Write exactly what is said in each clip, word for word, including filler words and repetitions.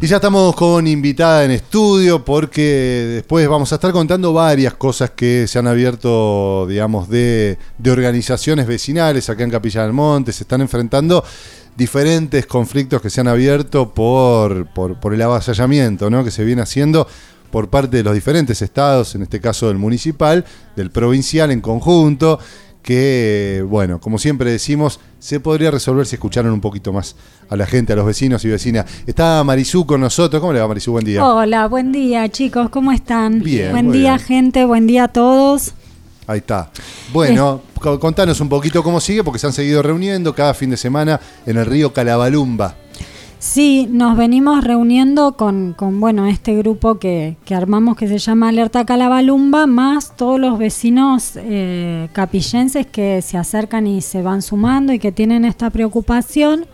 Y ya estamos con invitada en estudio porque después vamos a estar contando varias cosas que se han abierto, digamos, de, de organizaciones vecinales acá en Capilla del Monte. Se están enfrentando diferentes conflictos que se han abierto por, por, por el avasallamiento, ¿no?, que se viene haciendo por parte de los diferentes estados, en este caso del municipal, del provincial en conjunto, que, bueno, como siempre decimos, se podría resolver si escucharan un poquito más a la gente, a los vecinos y vecinas. Está Marisú con nosotros. ¿Cómo le va, Marisú? Buen día. Hola, buen día, chicos. ¿Cómo están? Bien. Buen día, bien. gente. Buen día a todos. Ahí está. Bueno, es... contanos un poquito cómo sigue, porque se han seguido reuniendo cada fin de semana en el río Calabalumba. Sí, nos venimos reuniendo con, con bueno, este grupo que, que armamos que se llama Alerta Calabalumba, más todos los vecinos eh, capillenses que se acercan y se van sumando y que tienen esta preocupación.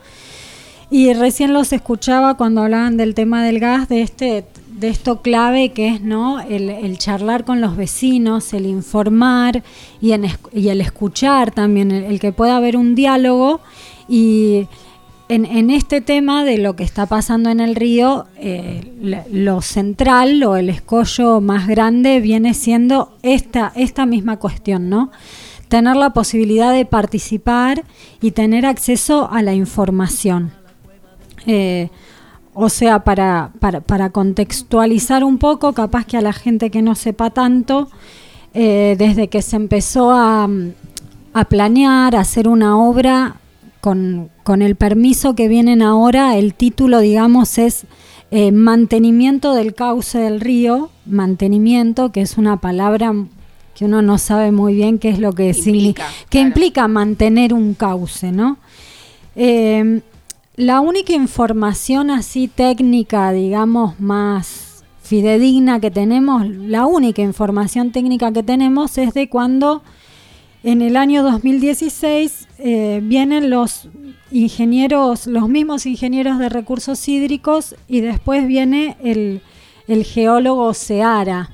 Y recién los escuchaba cuando hablaban del tema del gas, de este de esto clave que es, ¿no?, el, el charlar con los vecinos, el informar y, en, y el escuchar también, el, el que pueda haber un diálogo. Y en, en este tema de lo que está pasando en el río, eh, lo central o el escollo más grande viene siendo esta, esta misma cuestión, ¿no? Tener la posibilidad de participar y tener acceso a la información. Eh, O sea, para, para, para contextualizar un poco, capaz que a la gente que no sepa tanto, eh, desde que se empezó a, a planear, a hacer una obra, con, con el permiso que vienen ahora, el título, digamos, es eh, mantenimiento del cauce del río, mantenimiento, que es una palabra que uno no sabe muy bien qué es lo que implica, significa, que claro. implica mantener un cauce, ¿no? Eh, La única información así técnica, digamos, más fidedigna que tenemos, la única información técnica que tenemos es de cuando en el año dos mil dieciséis eh, vienen los ingenieros, los mismos ingenieros de recursos hídricos, y después viene el, el geólogo Seara.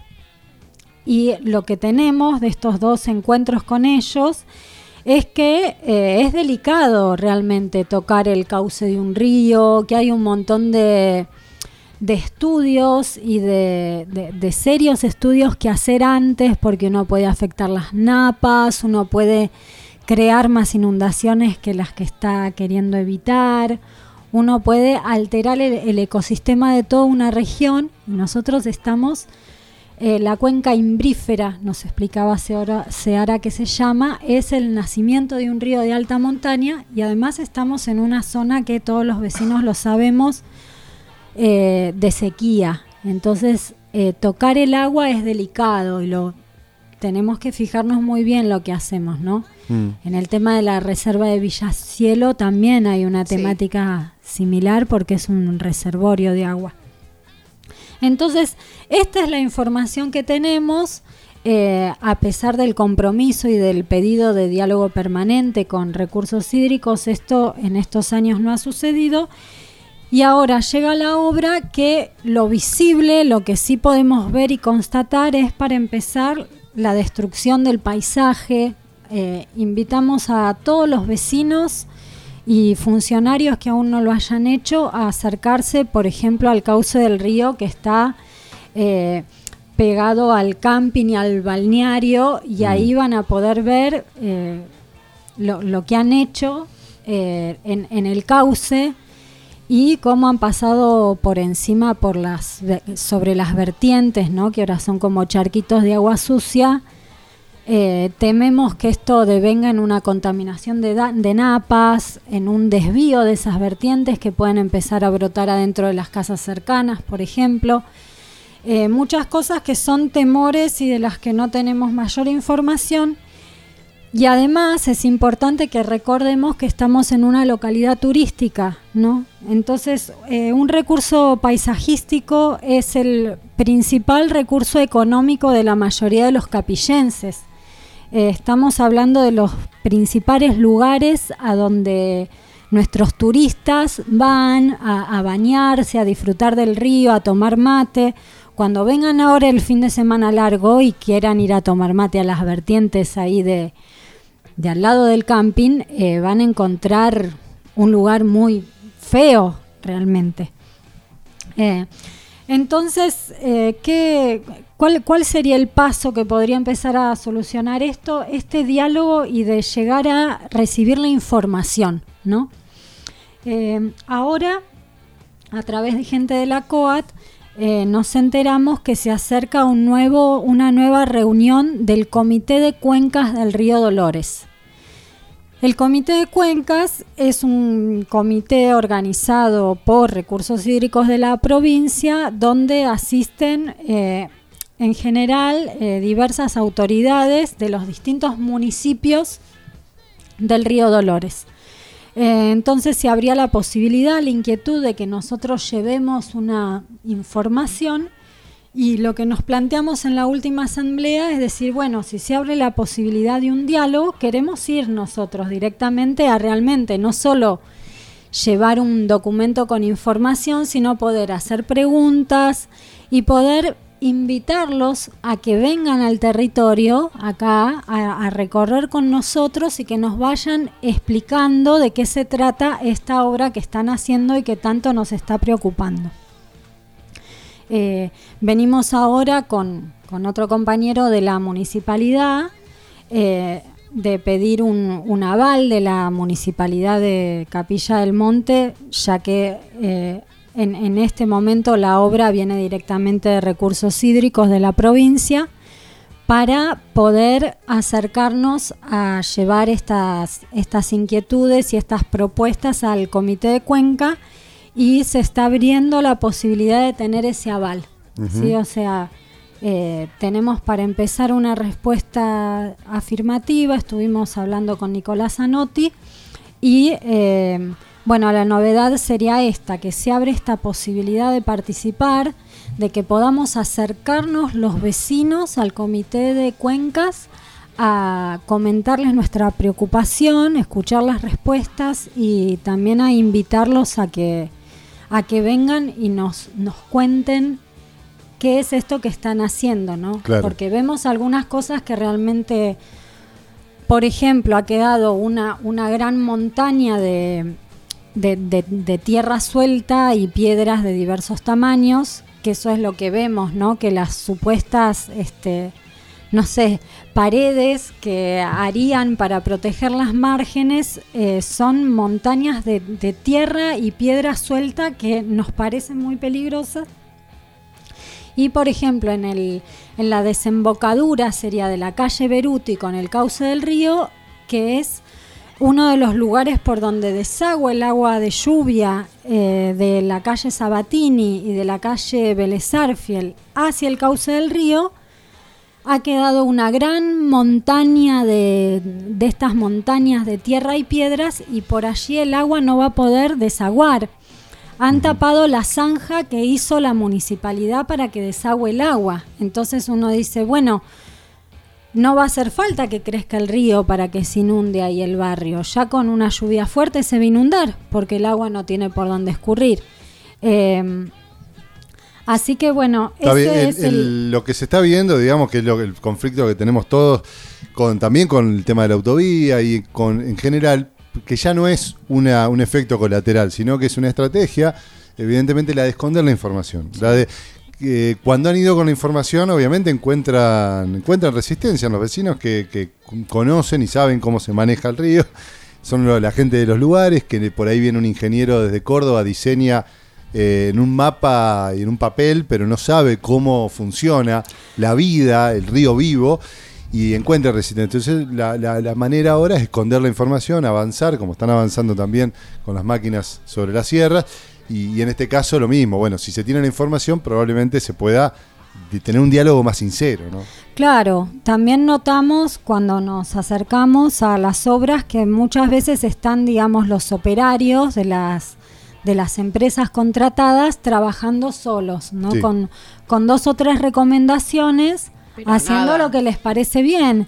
Y lo que tenemos de estos dos encuentros con ellos es que eh, es delicado realmente tocar el cauce de un río, que hay un montón de, de estudios y de, de, de serios estudios que hacer antes, porque uno puede afectar las napas, uno puede crear más inundaciones que las que está queriendo evitar, uno puede alterar el, el ecosistema de toda una región, y nosotros estamos... Eh, la cuenca imbrífera, nos explicaba Seara, Seara que se llama, es el nacimiento de un río de alta montaña, y además estamos en una zona que todos los vecinos lo sabemos, eh, de sequía. Entonces eh, tocar el agua es delicado y lo tenemos que fijarnos muy bien lo que hacemos, ¿no? Mm. En el tema de la reserva de Villacielo también hay una temática sí. similar, porque es un reservorio de agua. Entonces, esta es la información que tenemos, eh, a pesar del compromiso y del pedido de diálogo permanente con recursos hídricos. Esto en estos años no ha sucedido, y ahora llega la obra que lo visible, lo que sí podemos ver y constatar es, para empezar, la destrucción del paisaje. Eh, invitamos a todos los vecinos y funcionarios que aún no lo hayan hecho a acercarse, por ejemplo, al cauce del río, que está eh, pegado al camping y al balneario, y mm. ahí van a poder ver eh, lo, lo que han hecho eh, en, en el cauce, y cómo han pasado por encima por las sobre las vertientes, ¿no?, que ahora son como charquitos de agua sucia. Eh, tememos que esto devenga en una contaminación de, da- de napas, en un desvío de esas vertientes que pueden empezar a brotar adentro de las casas cercanas, por ejemplo. Eh, muchas cosas que son temores y de las que no tenemos mayor información. Y además es importante que recordemos que estamos en una localidad turística, ¿no? Entonces, eh, un recurso paisajístico es el principal recurso económico de la mayoría de los capillenses. Eh, estamos hablando de los principales lugares a donde nuestros turistas van a, a bañarse, a disfrutar del río, a tomar mate. Cuando vengan ahora el fin de semana largo y quieran ir a tomar mate a las vertientes ahí de, de al lado del camping, eh, van a encontrar un lugar muy feo realmente. Eh, entonces, eh, ¿qué, cuál, ¿cuál sería el paso que podría empezar a solucionar esto? Este diálogo y de llegar a recibir la información, ¿no? Eh, ahora, a través de gente de la COAT, eh, nos enteramos que se acerca un nuevo, una nueva reunión del Comité de Cuencas del Río Dolores. El Comité de Cuencas es un comité organizado por Recursos Hídricos de la provincia, donde asisten eh, en general eh, diversas autoridades de los distintos municipios del Río Dolores. Eh, entonces se abría la posibilidad, la inquietud de que nosotros llevemos una información, y lo que nos planteamos en la última asamblea es decir, bueno, si se abre la posibilidad de un diálogo, queremos ir nosotros directamente a realmente no solo llevar un documento con información, sino poder hacer preguntas y poder invitarlos a que vengan al territorio acá a, a recorrer con nosotros y que nos vayan explicando de qué se trata esta obra que están haciendo y que tanto nos está preocupando. Eh, venimos ahora con, con otro compañero de la municipalidad eh, de pedir un, un aval de la municipalidad de Capilla del Monte, ya que eh, en, en este momento la obra viene directamente de Recursos Hídricos de la provincia, para poder acercarnos a llevar estas, estas inquietudes y estas propuestas al Comité de Cuenca. Y se está abriendo la posibilidad de tener ese aval, uh-huh. ¿sí? O sea, eh, tenemos para empezar una respuesta afirmativa. Estuvimos hablando con Nicolás Zanotti y, eh, bueno, la novedad sería esta, que se abre esta posibilidad de participar, de que podamos acercarnos los vecinos al Comité de Cuencas a comentarles nuestra preocupación, escuchar las respuestas y también a invitarlos a que a que vengan y nos, nos cuenten qué es esto que están haciendo, ¿no? Claro. Porque vemos algunas cosas que realmente, por ejemplo, ha quedado una, una gran montaña de, de, de, de tierra suelta y piedras de diversos tamaños, que eso es lo que vemos, ¿no? Que las supuestas, este, no sé, paredes que harían para proteger las márgenes eh, son montañas de, de tierra y piedra suelta que nos parecen muy peligrosas. Y por ejemplo en, el, en la desembocadura sería de la calle Beruti con el cauce del río, que es uno de los lugares por donde desagua el agua de lluvia eh, de la calle Sabatini y de la calle Vélez Arfiel hacia el cauce del río, ha quedado una gran montaña de, de estas montañas de tierra y piedras, y por allí el agua no va a poder desaguar. Han tapado la zanja que hizo la municipalidad para que desagüe el agua. Entonces uno dice, bueno, no va a hacer falta que crezca el río para que se inunde ahí el barrio. Ya con una lluvia fuerte se va a inundar porque el agua no tiene por dónde escurrir. Eh, Así que bueno, está ese bien, es el, el... el, lo que se está viendo, digamos, que es lo, el conflicto que tenemos todos, con también con el tema de la autovía y con en general, que ya no es una, un efecto colateral, sino que es una estrategia, evidentemente, la de esconder la información. La de eh, cuando han ido con la información, obviamente encuentran, encuentran resistencia en los vecinos que, que conocen y saben cómo se maneja el río. Son lo, la gente de los lugares, que por ahí viene un ingeniero desde Córdoba, diseña Eh, en un mapa y en un papel, pero no sabe cómo funciona la vida, el río vivo, y encuentra resistencia. Entonces la, la, la manera ahora es esconder la información, avanzar, como están avanzando también con las máquinas sobre las sierras, y, y en este caso lo mismo. Bueno, si se tiene la información, probablemente se pueda tener un diálogo más sincero, ¿no? Claro, también notamos cuando nos acercamos a las obras que muchas veces están, digamos, los operarios de las de las empresas contratadas trabajando solos, ¿no? Sí. Con, con dos o tres recomendaciones, pero haciendo nada. Lo que les parece bien.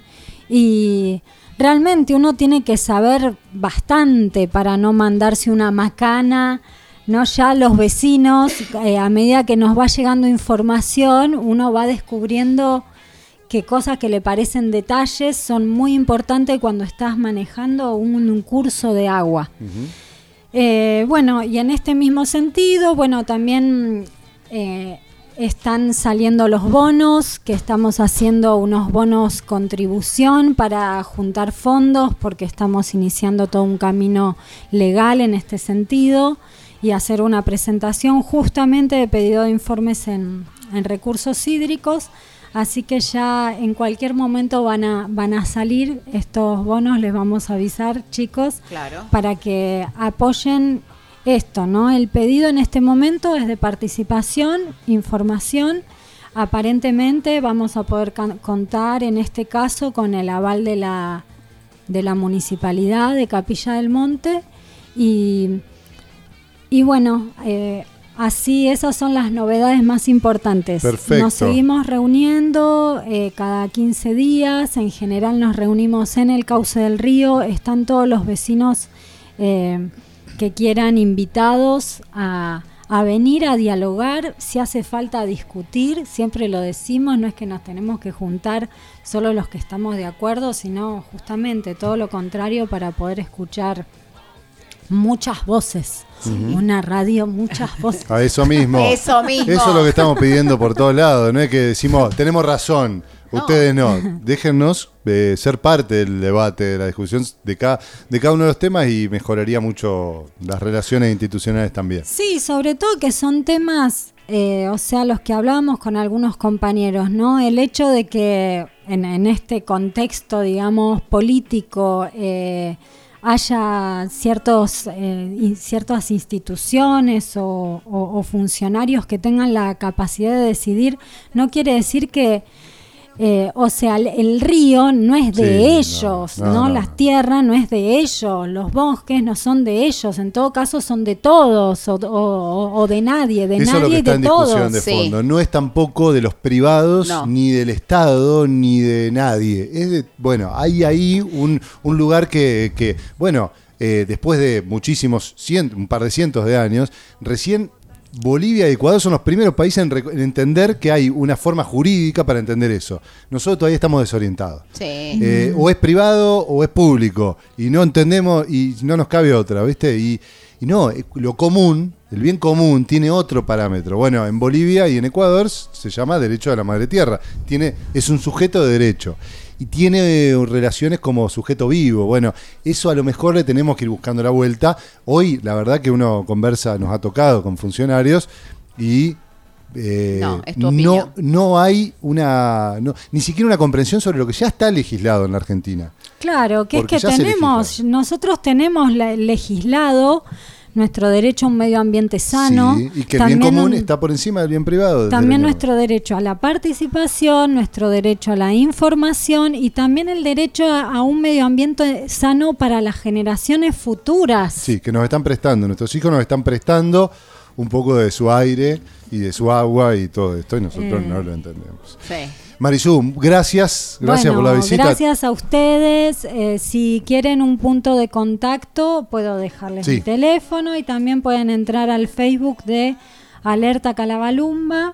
Y realmente uno tiene que saber bastante para no mandarse una macana, ¿no? Ya los vecinos, eh, a medida que nos va llegando información, uno va descubriendo que cosas que le parecen detalles son muy importantes cuando estás manejando un, un curso de agua. Uh-huh. Eh, bueno, y en este mismo sentido, bueno, también eh, están saliendo los bonos, que estamos haciendo unos bonos contribución para juntar fondos, porque estamos iniciando todo un camino legal en este sentido, y hacer una presentación justamente de pedido de informes en, en recursos hídricos. Así que ya en cualquier momento van a van a salir estos bonos, les vamos a avisar, chicos, claro, para que apoyen esto, ¿no? El pedido en este momento es de participación, información. Aparentemente vamos a poder can- contar en este caso con el aval de la de la municipalidad de Capilla del Monte y y bueno, eh, así, esas son las novedades más importantes. Perfecto. Nos seguimos reuniendo eh, cada quince días. En general nos reunimos en el cauce del río. Están todos los vecinos eh, que quieran invitados a, a venir a dialogar. Si hace falta discutir, siempre lo decimos, no es que nos tenemos que juntar solo los que estamos de acuerdo, sino justamente todo lo contrario para poder escuchar muchas voces. Sí. Una radio, muchas voces. A eso mismo. Eso mismo. Eso es lo que estamos pidiendo por todos lados. No es que decimos, tenemos razón, no. Ustedes no. Déjennos eh, ser parte del debate, de la discusión de cada, de cada uno de los temas y mejoraría mucho las relaciones institucionales también. Sí, sobre todo que son temas, eh, o sea, los que hablábamos con algunos compañeros, ¿no? El hecho de que en, en este contexto, digamos, político, eh, haya ciertos eh, ciertas instituciones o, o, o funcionarios que tengan la capacidad de decidir, no quiere decir que, eh, o sea, el, el río no es de sí, ellos, no, no, ¿no? no las tierras no es de ellos, los bosques no son de ellos, en todo caso son de todos o, o, o de nadie, de Eso nadie es lo que está y de en todos. Discusión de fondo. Sí. No es tampoco de los privados, no. ni del Estado, ni de nadie. Es de, bueno, hay ahí un, un lugar que, que bueno, eh, después de muchísimos, cient, un par de cientos de años, recién Bolivia y Ecuador son los primeros países en, en entender que hay una forma jurídica para entender eso. Nosotros todavía estamos desorientados. Sí. Eh, o es privado o es público. Y no entendemos y no nos cabe otra, ¿viste? Y, y no, lo común, el bien común, tiene otro parámetro. Bueno, en Bolivia y en Ecuador se llama derecho de la madre tierra. Tiene, es un sujeto de derecho. Y tiene relaciones como sujeto vivo. Bueno, eso a lo mejor le tenemos que ir buscando la vuelta. Hoy, la verdad que uno conversa, nos ha tocado con funcionarios y eh, no, es tu no, opinión. no hay una, no, ni siquiera una comprensión sobre lo que ya está legislado en la Argentina. Claro, que Porque es que tenemos, nosotros tenemos legislado nuestro derecho a un medio ambiente sano. Sí, y que el bien común un, está por encima del bien privado. También nuestro derecho a la participación, nuestro derecho a la información y también el derecho a, a un medio ambiente sano para las generaciones futuras. Sí, que nos están prestando, nuestros hijos nos están prestando un poco de su aire y de su agua y todo esto y nosotros eh, no lo entendemos. Sí. Marisú, gracias, gracias bueno, por la visita. Gracias a ustedes. Eh, si quieren un punto de contacto, puedo dejarles sí. mi teléfono y también pueden entrar al Facebook de Alerta Calabalumba.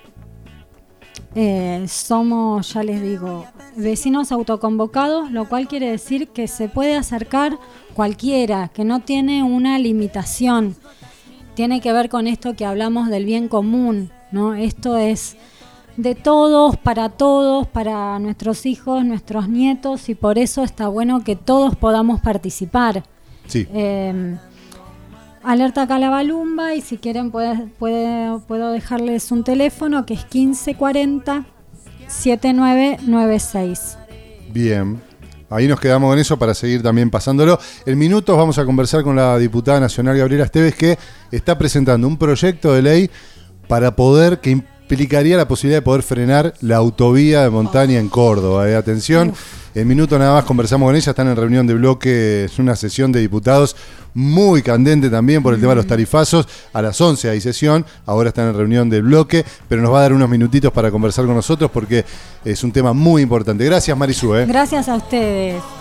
Eh, somos, ya les digo, vecinos autoconvocados, lo cual quiere decir que se puede acercar cualquiera, que no tiene una limitación. Tiene que ver con esto que hablamos del bien común, ¿no? Esto es de todos, para todos, para nuestros hijos, nuestros nietos, y por eso está bueno que todos podamos participar. Sí. Eh, Alerta Calabalumba, y si quieren puede, puede, puedo dejarles un teléfono que es quince cuarenta setenta y nueve noventa y seis. Bien. Ahí nos quedamos con eso para seguir también pasándolo. En minutos vamos a conversar con la diputada nacional Gabriela Esteves, que está presentando un proyecto de ley para poder que implicaría la posibilidad de poder frenar la autovía de montaña en Córdoba. Eh, atención, en minutos nada más conversamos con ella, están en reunión de bloque, es una sesión de diputados muy candente también por el mm. tema de los tarifazos. A las once hay sesión, ahora están en reunión del bloque, pero nos va a dar unos minutitos para conversar con nosotros porque es un tema muy importante. Gracias, Marisú. Eh. Gracias a ustedes.